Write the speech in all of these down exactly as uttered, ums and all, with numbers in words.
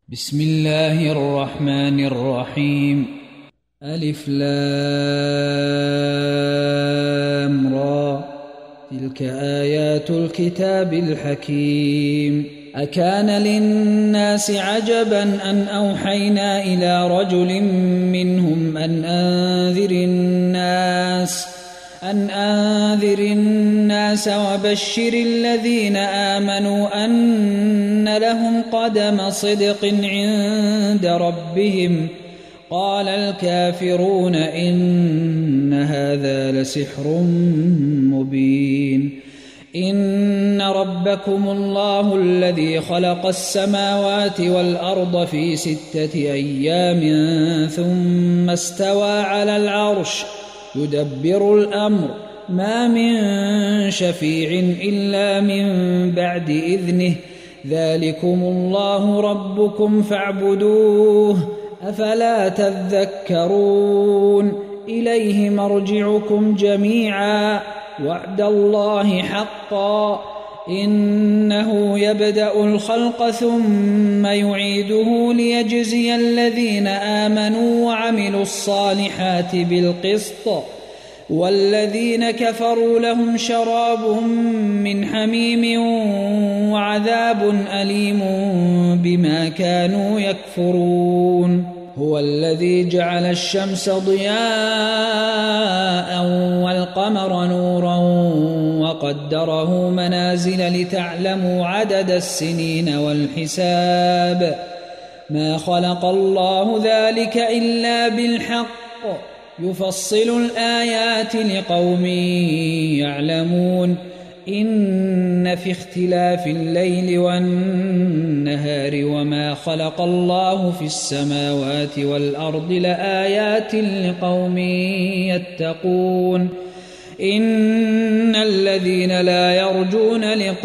بسم الله الرحمن الرحيم. ألف لام را، تلك آيات الكتاب الحكيم. أكان للناس عجبا أن أوحينا إلى رجل منهم أن أنذر الناس أن أنذر الناس وبشر الذين آمنوا أن لهم قدم صدق عند ربهم. قال الكافرون إن هذا لسحر مبين. إن ربكم الله الذي خلق السماوات والأرض في ستة أيام ثم استوى على العرش يدبر الأمر، ما من شفيع إلا من بعد إذنه، ذلكم الله ربكم فاعبدوه، أفلا تذكرون. إليه مرجعكم جميعا، وعد الله حقا، إنه يبدأ الخلق ثم يعيده ليجزي الذين آمنوا وعملوا الصالحات بالقسط، والذين كفروا لهم شراب من حميم وعذاب أليم بما كانوا يكفرون. هو الذي جعل الشمس ضياء والقمر نورا وقدره منازل لتعلموا عدد السنين والحساب، ما خلق الله ذلك إلا بالحق، يفصل الآيات لقوم يعلمون. إن في اختلاف الليل والنهار وما خلق الله في السماوات والأرض لآيات لقوم يتقون. إن الذين لا يرجون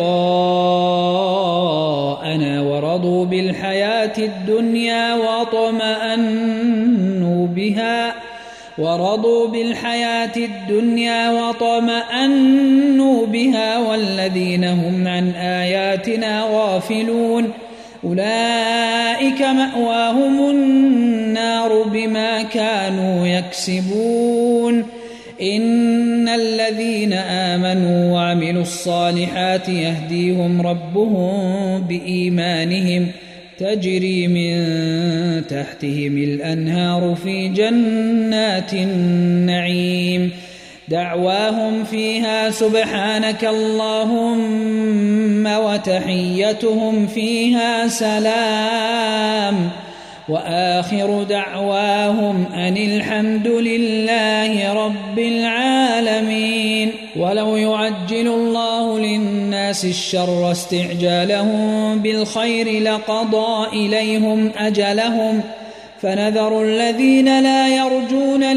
لقاءنا ورضوا بالحياة الدنيا وطمأنوا بها ورضوا بالحياة الدنيا وطمأنوا بها والذين هم عن آياتنا غافلون أولئك مأواهم النار بما كانوا يكسبون. إن الذين آمنوا وعملوا الصالحات يهديهم ربهم بإيمانهم، تجري من تحتهم الأنهار في جنات النعيم، دعواهم فيها سبحانك اللهم وتحيتهم فيها سلام، وآخر دعواهم أن الحمد لله رب العالمين. ولو يعجل الله للناس الشر استعجالهم بالخير لقضى إليهم أجلهم، فنذر الذين لا يرجون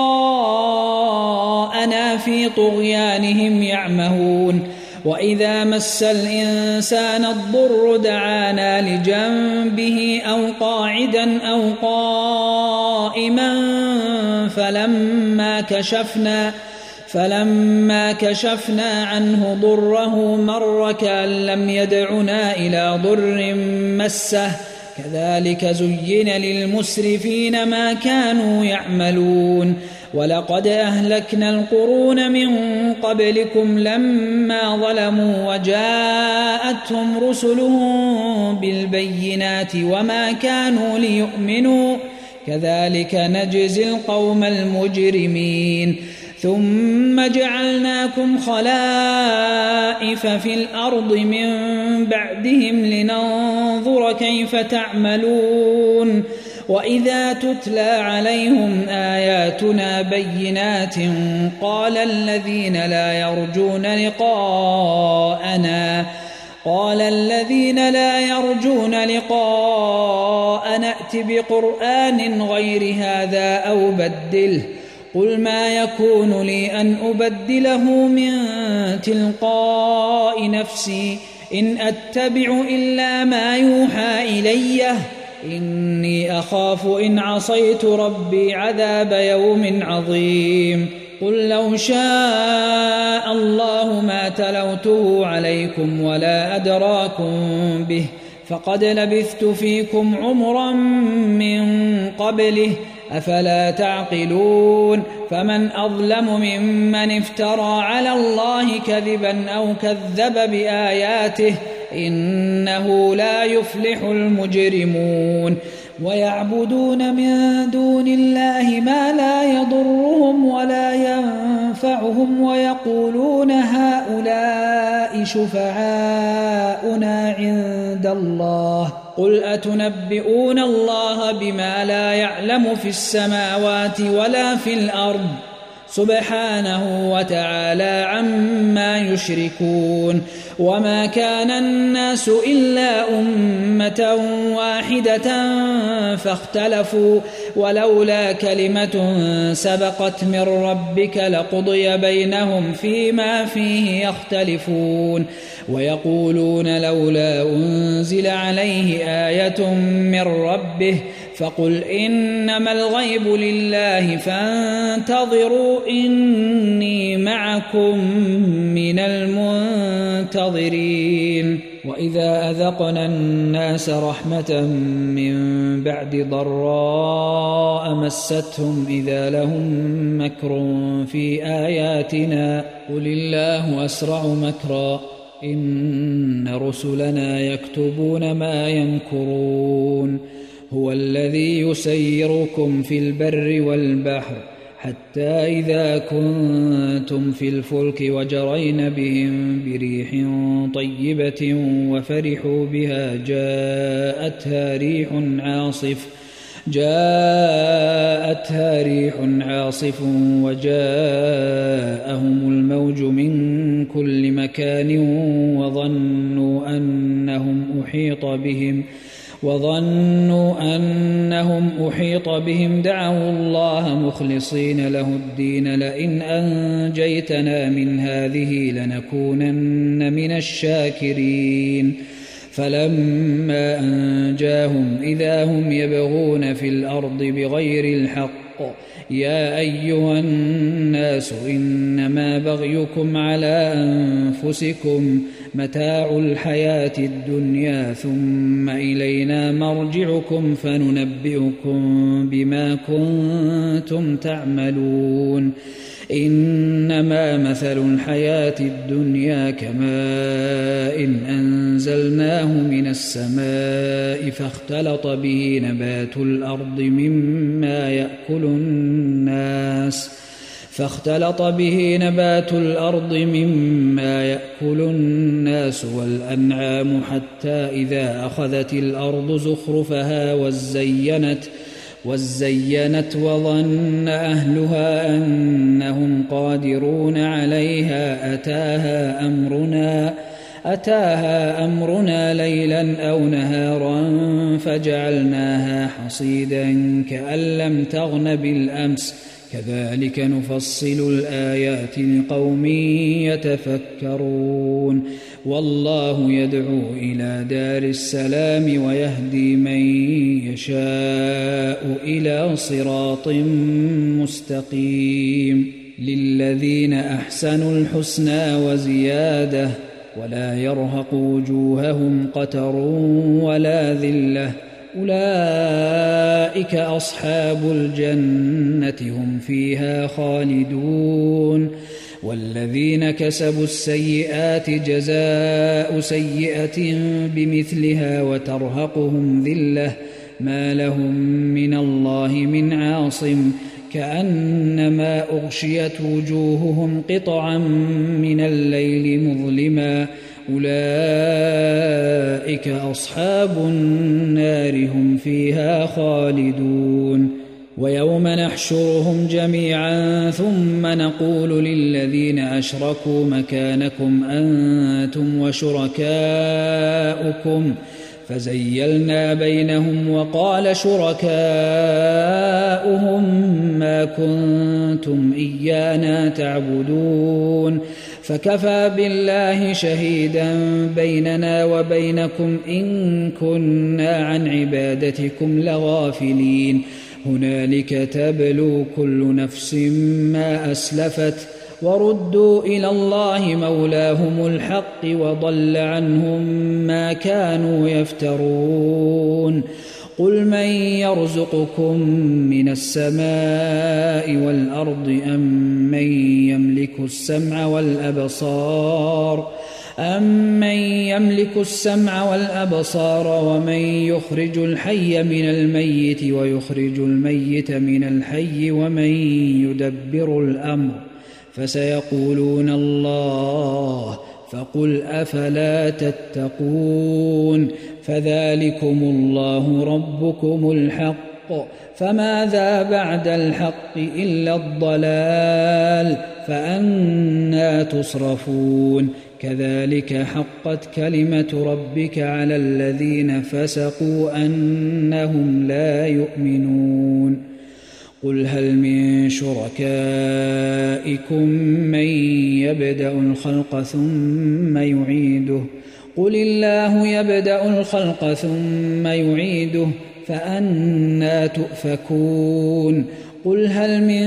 لقاءنا في طغيانهم يعمهون. وإذا مس الإنسان الضر دعانا لجنبه أو قاعدا أو قائما فلما كشفنا فلما كشفنا عنه ضره مر كأن لم يدعنا إلى ضر مسه، كذلك زين للمسرفين ما كانوا يعملون. ولقد أهلكنا القرون من قبلكم لما ظلموا وجاءتهم رسلهم بالبينات وما كانوا ليؤمنوا، كذلك نجزي القوم المجرمين. ثم جعلناكم خلائف في الأرض من بعدهم لننظر كيف تعملون. وإذا تتلى عليهم آياتنا بينات قال الذين لا يرجون لقاءنا قال الذين لا يرجون لقاءنا ائت بقرآن غير هذا أو بدله، قل ما يكون لي أن أبدله من تلقاء نفسي إن أتبع إلا ما يوحى إليه، إني أخاف إن عصيت ربي عذاب يوم عظيم. قل لو شاء الله ما تلوته عليكم ولا أدراكم به، فقد لبثت فيكم عمرا من قبله أفلا تعقلون فمن أظلم ممن افترى على الله كذبا أو كذب بآياته إنه لا يفلح المجرمون ويعبدون من دون الله ما لا يضرهم ولا ينفعهم ويقولون هؤلاء شفعاؤنا عند الله قل أتنبئون الله بما لا يعلم في السماوات ولا في الأرض سبحانه وتعالى عما يشركون وما كان الناس إلا أمة واحدة فاختلفوا ولولا كلمة سبقت من ربك لقضي بينهم فيما فيه يختلفون ويقولون لولا أنزل عليه آية من ربه فقل إنما الغيب لله فانتظروا إني معكم من المنتظرين وإذا أذقنا الناس رحمة من بعد ضراء مستهم إذا لهم مكر في آياتنا قل الله أسرع مكرا إن رسلنا يكتبون ما يمكرون هو الذي يسيركم في البر والبحر حتى إذا كنتم في الفلك وجرين بهم بريح طيبة وفرحوا بها جاءتها ريح عاصف جاءتها ريح عاصف وجاءهم الموج من كل مكان وظنوا أنهم أحيط بهم وظنوا أنهم أحيط بهم دعوا الله مخلصين له الدين لئن أنجيتنا من هذه لنكونن من الشاكرين فلما أنجاهم إذا هم يبغون في الأرض بغير الحق يا أيها الناس إنما بغيكم على أنفسكم متاع الحياة الدنيا ثم إلينا مرجعكم فننبئكم بما كنتم تعملون إنما مثل الحياة الدنيا كماء إن أنزلناه من السماء فاختلط به نبات الأرض مما يأكل الناس فاختلط به نبات الأرض مما يأكل الناس والأنعام حتى إذا أخذت الأرض زخرفها وزينت وزينت وظن أهلها أنهم قادرون عليها أتاها أمرنا أتاها أمرنا ليلا أو نهارا فجعلناها حصيدا كأن لم تغن بالأمس كذلك نفصل الآيات لقوم يتفكرون والله يدعو إلى دار السلام ويهدي من يشاء إلى صراط مستقيم للذين أحسنوا الحسنى وزيادة ولا يرهق وجوههم قتر ولا ذلة أولئك أصحاب الجنة هم فيها خالدون والذين كسبوا السيئات جزاء سيئة بمثلها وترهقهم ذلة ما لهم من الله من عاصم كأنما أغشيت وجوههم قطعا من الليل مظلما أولئك أصحاب النار هم فيها خالدون ويوم نحشرهم جميعا ثم نقول للذين أشركوا مكانكم أنتم وشركاؤكم فزيلنا بينهم وقال شركاؤهم ما كنتم إيانا تعبدون فكفى بالله شهيدا بيننا وبينكم إن كنا عن عبادتكم لغافلين هنالك تبلو كل نفس ما أسلفت وردوا إلى الله مولاهم الحق وضل عنهم ما كانوا يفترون قل من يرزقكم من السماء والأرض أم من يملك السمع والأبصار أمن يملك السمع والأبصار ومن يخرج الحي من الميت ويخرج الميت من الحي ومن يدبر الأمر فسيقولون الله فقل أفلا تتقون فذلكم الله ربكم الحق فماذا بعد الحق إلا الضلال فأنى تصرفون كذلك حقت كلمة ربك على الذين فسقوا أنهم لا يؤمنون قل هل من شركائكم من يبدأ الخلق ثم يعيده قل الله يبدأ الخلق ثم يعيده فأنى تؤفكون قل هل من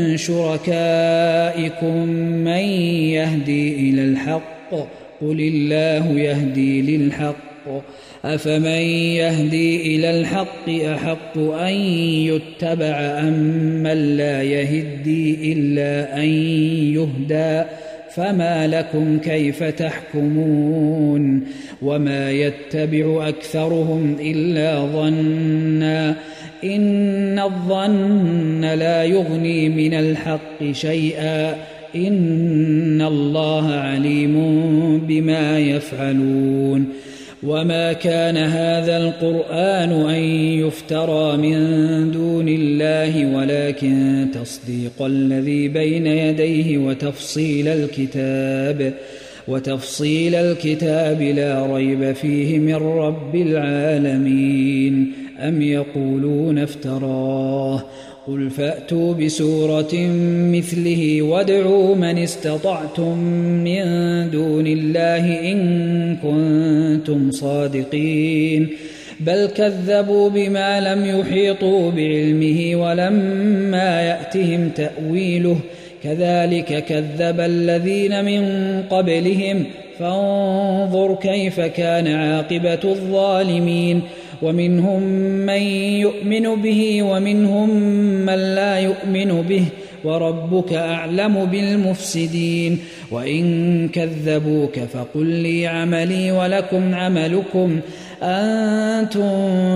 شركائكم من يهدي إلى الحق قل الله يهدي للحق أفمن يهدي إلى الحق أحق أن يتبع أم من لا يهدي إلا أن يهدى فما لكم كيف تحكمون وما يتبع أكثرهم إلا ظنا إن الظن لا يغني من الحق شيئا إن الله عليم بما يفعلون وما كان هذا القرآن أن يفترى من دون الله ولكن تصديق الذي بين يديه وتفصيل الكتاب وتفصيل الكتاب لا ريب فيه من رب العالمين أم يقولون افتراه قل فأتوا بسورة مثله وادعوا من استطعتم من دون الله إن كنتم صادقين بل كذبوا بما لم يحيطوا بعلمه ولما يأتهم تأويله كذلك كذب الذين من قبلهم فانظر كيف كان عاقبة الظالمين ومنهم من يؤمن به ومنهم من لا يؤمن به وربك أعلم بالمفسدين وإن كذبوك فقل لي عملي ولكم عملكم أنتم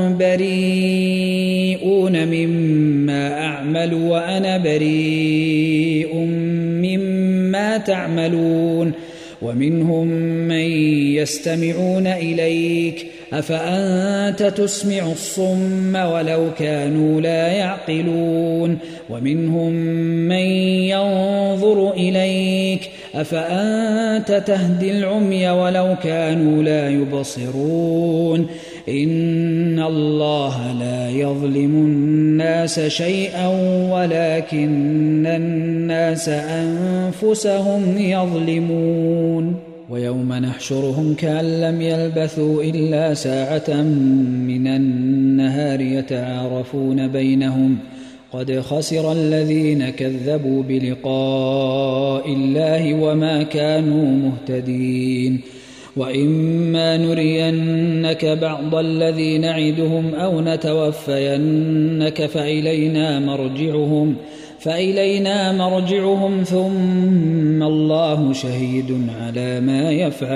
بريئون مما أعمل وأنا بريء مما تعملون ومنهم من يستمعون إليك أفأنت تسمع الصم ولو كانوا لا يعقلون ومنهم من ينظر إليك أفأنت تهدي العمي ولو كانوا لا يبصرون إن الله لا يظلم الناس شيئا ولكن الناس أنفسهم يظلمون ويوم نحشرهم كأن لم يلبثوا إلا ساعة من النهار يتعارفون بينهم قد خسر الذين كذبوا بلقاء الله وما كانوا مهتدين وإما نرينك بعض الذي نعدهم أو نتوفينك فإلينا مرجعهم فإلينا مرجعهم ثم الله شهيد على ما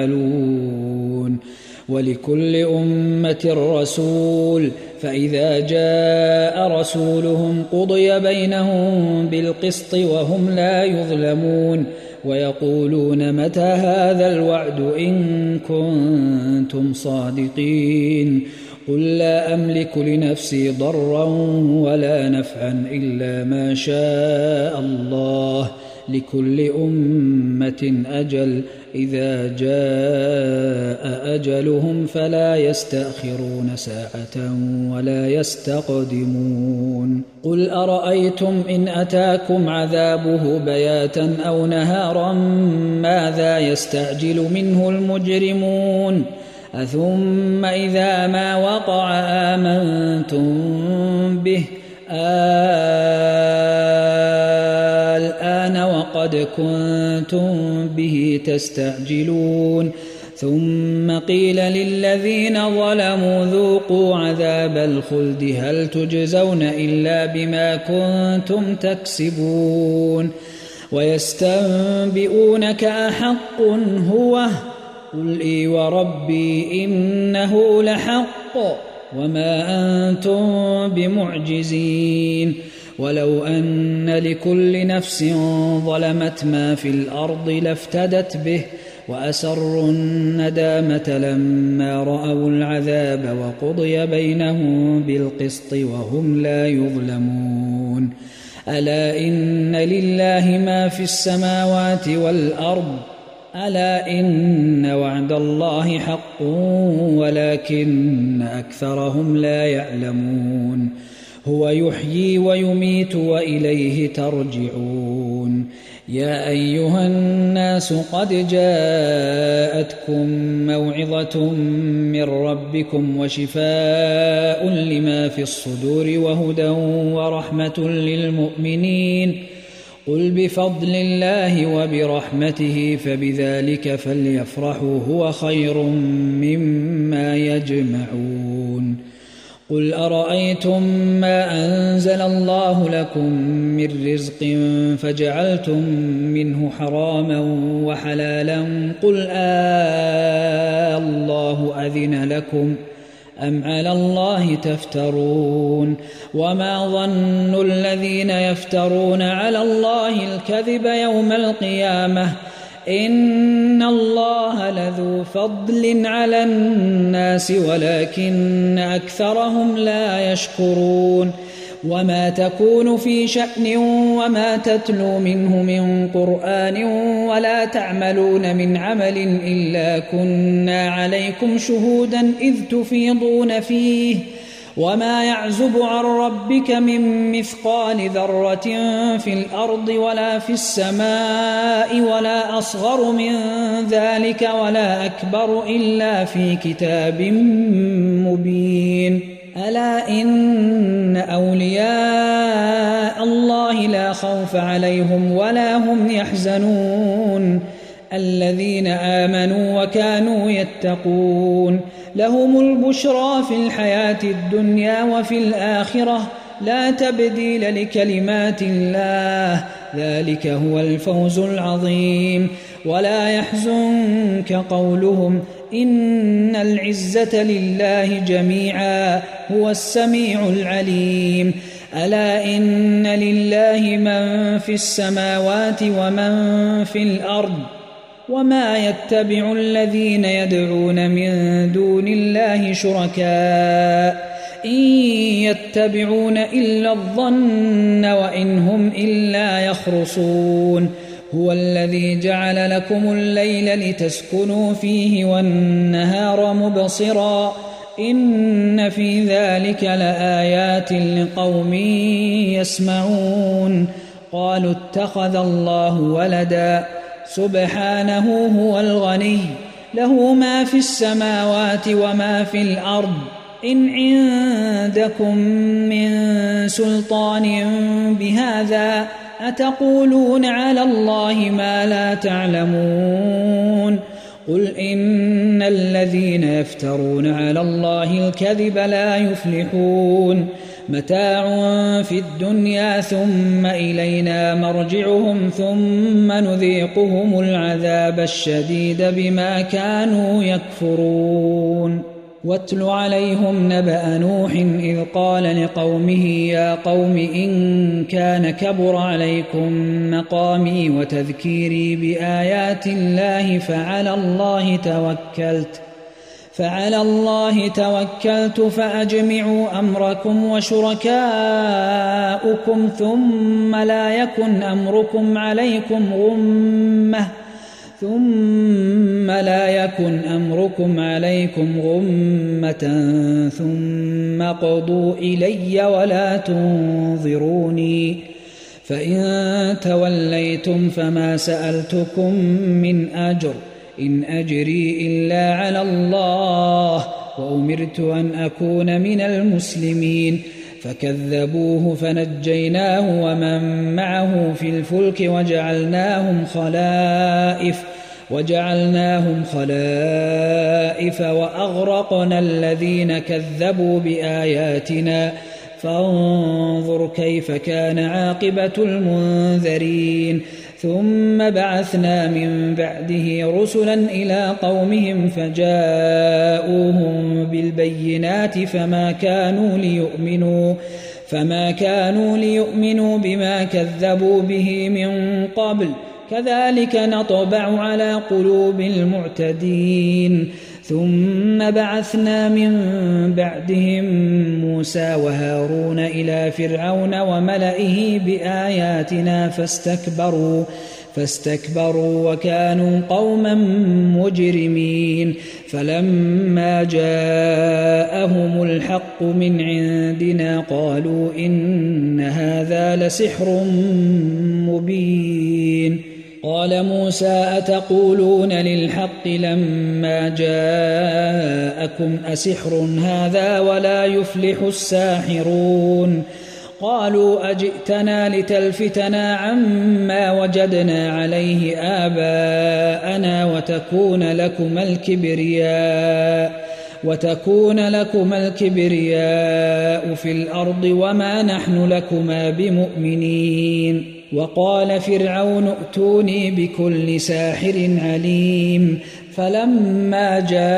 يفعلون ولكل أمة رسول فإذا جاء رسولهم قضي بينهم بالقسط وهم لا يظلمون ويقولون متى هذا الوعد إن كنتم صادقين قل لا أملك لنفسي ضرا ولا نفعا إلا ما شاء الله لكل أمة أجل إذا جاء أجلهم فلا يستأخرون ساعة ولا يستقدمون قل أرأيتم إن أتاكم عذابه بياتا أو نهارا ماذا يستعجل منه المجرمون أثم إذا ما وقع آمنتم به الآن وقد قد كنتم به تستعجلون ثم قيل للذين ظلموا ذوقوا عذاب الخلد هل تجزون إلا بما كنتم تكسبون ويستنبئونك أحق هو قل إي وربي إنه لحق وما أنتم بمعجزين ولو أن لكل نفس ظلمت ما في الأرض لافتدت به وأسروا الندامة لما رأوا العذاب وقضي بينهم بالقسط وهم لا يظلمون ألا إن لله ما في السماوات والأرض ألا إن وعد الله حق ولكن أكثرهم لا يعلمون هو يحيي ويميت وإليه ترجعون يا أيها الناس قد جاءتكم موعظة من ربكم وشفاء لما في الصدور وهدى ورحمة للمؤمنين قل بفضل الله وبرحمته فبذلك فليفرحوا هو خير مما يجمعون قل أرأيتم ما أنزل الله لكم من رزق فجعلتم منه حراما وحلالا قل آه الله أذن لكم أم على الله تفترون وما ظن الذين يفترون على الله الكذب يوم القيامة إن الله لذو فضل على الناس ولكن أكثرهم لا يشكرون وما تكون في شأن وما تتلو منه من قرآن ولا تعملون من عمل إلا كنا عليكم شهودا إذ تفيضون فيه وما يعزب عن ربك من مثقال ذرة في الأرض ولا في السماء ولا أصغر من ذلك ولا أكبر إلا في كتاب مبين ألا إن أولياء الله لا خوف عليهم ولا هم يحزنون الذين آمنوا وكانوا يتقون لهم البشرى في الحياة الدنيا وفي الآخرة لا تبديل لكلمات الله ذلك هو الفوز العظيم ولا يحزنك قولهم إن العزة لله جميعا هو السميع العليم ألا إن لله من في السماوات ومن في الأرض وما يتبع الذين يدعون من دون الله شركاء إن يتبعون إلا الظن وإن هم إلا يخرصون هو الذي جعل لكم الليل لتسكنوا فيه والنهار مبصرا إن في ذلك لآيات لقوم يسمعون قالوا اتخذ الله ولدا سبحانه هو الغني له ما في السماوات وما في الأرض إن عندكم من سلطان بهذا أتقولون على الله ما لا تعلمون قل إن الذين يفترون على الله الكذب لا يفلحون متاع في الدنيا ثم إلينا مرجعهم ثم نذيقهم العذاب الشديد بما كانوا يكفرون واتل عليهم نبأ نوح إذ قال لقومه يا قوم إن كان كبر عليكم مقامي وتذكيري بآيات الله فعلى الله توكلت فعلى الله توكلت فأجمعوا أمركم وشركاؤكم ثم لا يكن أمركم عليكم غمة ثم لا يكن أمركم عليكم غمة ثم قضوا إلي ولا تنظروني فإن توليتم فما سألتكم من أجر إن أجري إلا على الله وأمرت أن أكون من المسلمين فكذبوه فنجيناه ومن معه في الفلك وجعلناهم خلائف وجعلناهم خلائف وأغرقنا الذين كذبوا بآياتنا فانظر كيف كان عاقبة المنذرين ثم بعثنا من بعده رسلا إلى قومهم فجاءوهم بالبينات فما كانوا ليؤمنوا فما كانوا ليؤمنوا بما كذبوا به من قبل كذلك نطبع على قلوب المعتدين ثم بعثنا من بعدهم موسى وهارون إلى فرعون وملئه بآياتنا فاستكبروا فاستكبروا وكانوا قوما مجرمين فلما جاءهم الحق من عندنا قالوا إن هذا لسحر مبين قال موسى أتقولون للحق لما جاءكم أسحر هذا ولا يفلح الساحرون قالوا أجئتنا لتلفتنا عما وجدنا عليه آباءنا وتكون لكما الكبرياء وتكون لكما الكبرياء في الأرض وما نحن لكما بمؤمنين وقال فرعون ائتوني بكل ساحر عليم فلما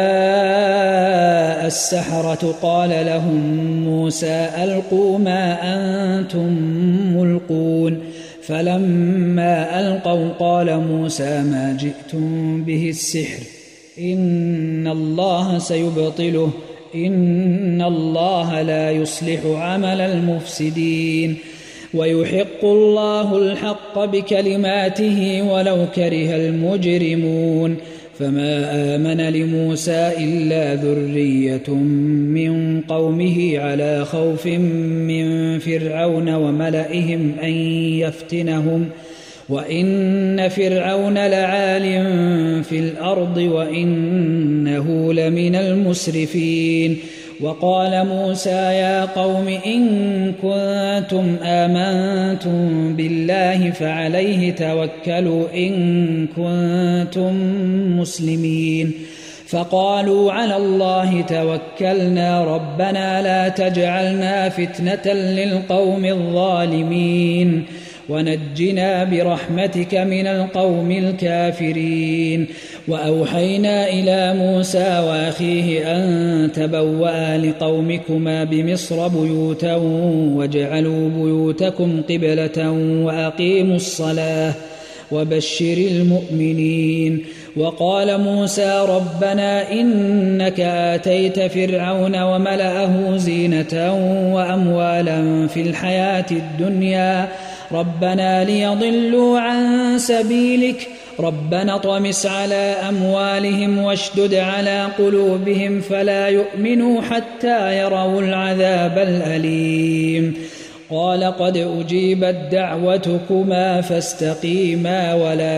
جاء السحرة قال لهم موسى ألقوا ما أنتم ملقون فلما ألقوا قال موسى ما جئتم به السحر إن الله سيبطله إن الله لا يصلح عمل المفسدين ويحق الله الحق بكلماته ولو كره المجرمون فما آمن لموسى إلا ذرية من قومه على خوف من فرعون وملئهم أن يفتنهم وإن فرعون لعال في الأرض وإنه لمن المسرفين وقال موسى يا قوم إن كنتم آمنتم بالله فعليه توكلوا إن كنتم مسلمين فقالوا على الله توكلنا ربنا لا تجعلنا فتنة للقوم الظالمين ونجنا برحمتك من القوم الكافرين وأوحينا إلى موسى وأخيه أن تبوأ لقومكما بمصر بيوتا واجعلوا بيوتكم قبلة وأقيموا الصلاة وبشر المؤمنين وقال موسى ربنا إنك آتيت فرعون وملأه زينة وأموالا في الحياة الدنيا ربنا ليضلوا عن سبيلك ربنا اطمس على أموالهم واشدد على قلوبهم فلا يؤمنوا حتى يروا العذاب الأليم قال قد أجيبت دعوتكما فاستقيما ولا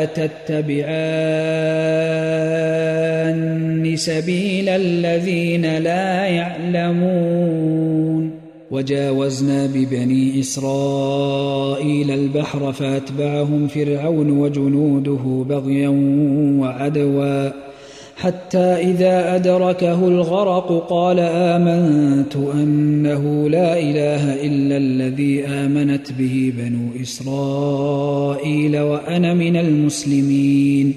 تتبعان سبيل الذين لا يعلمون وجاوزنا ببني إسرائيل البحر فأتبعهم فرعون وجنوده بغيا وعدوا حتى إذا أدركه الغرق قال آمنت أنه لا إله إلا الذي آمنت به بنو إسرائيل وأنا من المسلمين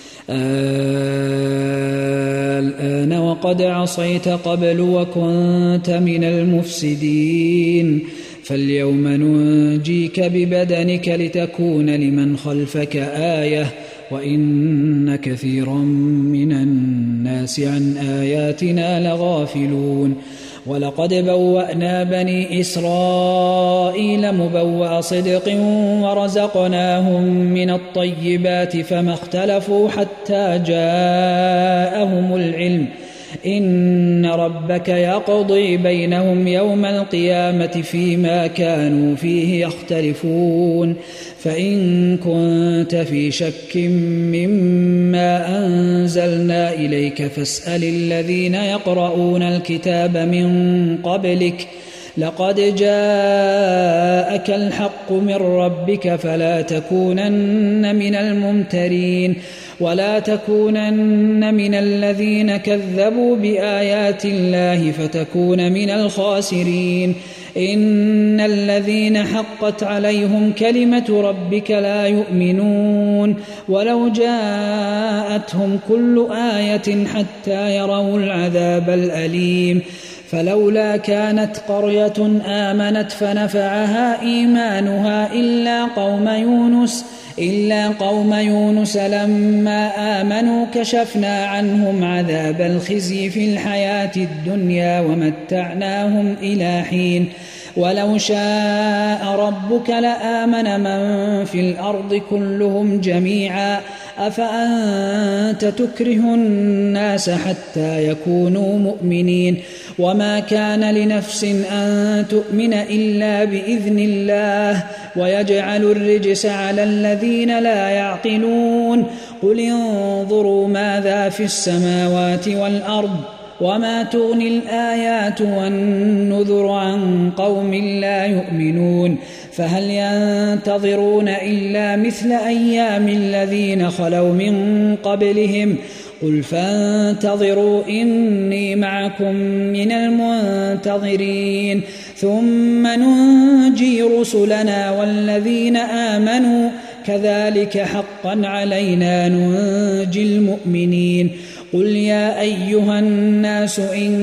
الآن وقد عصيت قبل وكنت من المفسدين فاليوم ننجيك ببدنك لتكون لمن خلفك آية وإن كثيرا من الناس عن آياتنا لغافلون ولقد بوأنا بني إسرائيل مبوأ صدق ورزقناهم من الطيبات فما اختلفوا حتى جاءهم العلم إن ربك يقضي بينهم يوم القيامة فيما كانوا فيه يختلفون فإن كنت في شك مما أنزلنا إليك فاسأل الذين يقرؤون الكتاب من قبلك لقد جاءك الحق من ربك فلا تكونن من الممترين ولا تكونن من الذين كذبوا بآيات الله فتكون من الخاسرين إن الذين حقت عليهم كلمة ربك لا يؤمنون ولو جاءتهم كل آية حتى يروا العذاب الأليم فلولا كانت قرية آمنت فنفعها إيمانها إلا قوم يونس إلا قوم يونس لما آمنوا كشفنا عنهم عذاب الخزي في الحياة الدنيا ومتعناهم إلى حين ولو شاء ربك لآمن من في الأرض كلهم جميعا أفأنت تكره الناس حتى يكونوا مؤمنين وما كان لنفس أن تؤمن إلا بإذن الله ويجعل الرجس على الذين لا يعقلون قل انظروا ماذا في السماوات والأرض وما تغني الآيات والنذر عن قوم لا يؤمنون فهل ينتظرون إلا مثل أيام الذين خلوا من قبلهم قل فانتظروا إني معكم من المنتظرين ثم ننجي رسلنا والذين آمنوا كذلك حقا علينا ننجي المؤمنين قل يا أيها الناس إن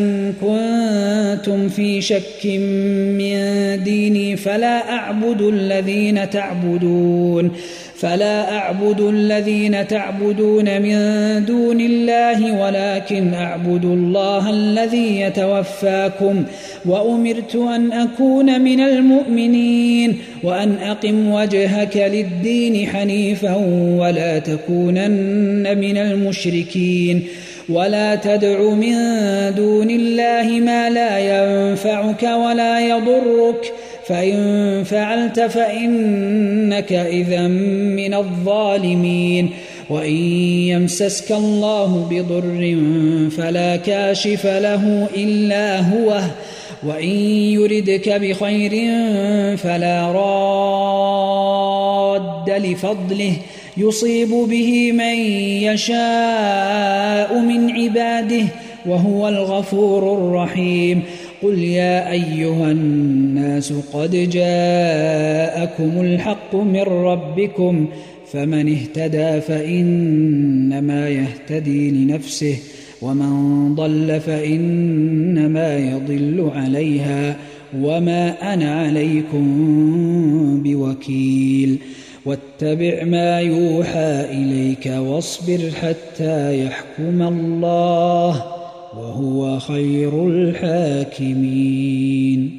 كنتم في شك من ديني فلا أعبد الذين تعبدون فلا أعبد الذين تعبدون من دون الله ولكن أعبد الله الذي يتوفاكم وأمرت أن أكون من المؤمنين وأن أقم وجهك للدين حنيفا ولا تكونن من المشركين ولا تدع من دون الله ما لا ينفعك ولا يضرك فإن فعلت فإنك إذا من الظالمين وإن يمسسك الله بضر فلا كاشف له إلا هو وإن يردك بخير فلا راد لفضله يصيب به من يشاء من عباده وهو الغفور الرحيم قل يا أيها الناس قد جاءكم الحق من ربكم فمن اهتدى فإنما يهتدي لنفسه ومن ضل فإنما يضل عليها وما أنا عليكم بوكيل واتبع ما يوحى إليك واصبر حتى يحكم الله وهو خير الحاكمين.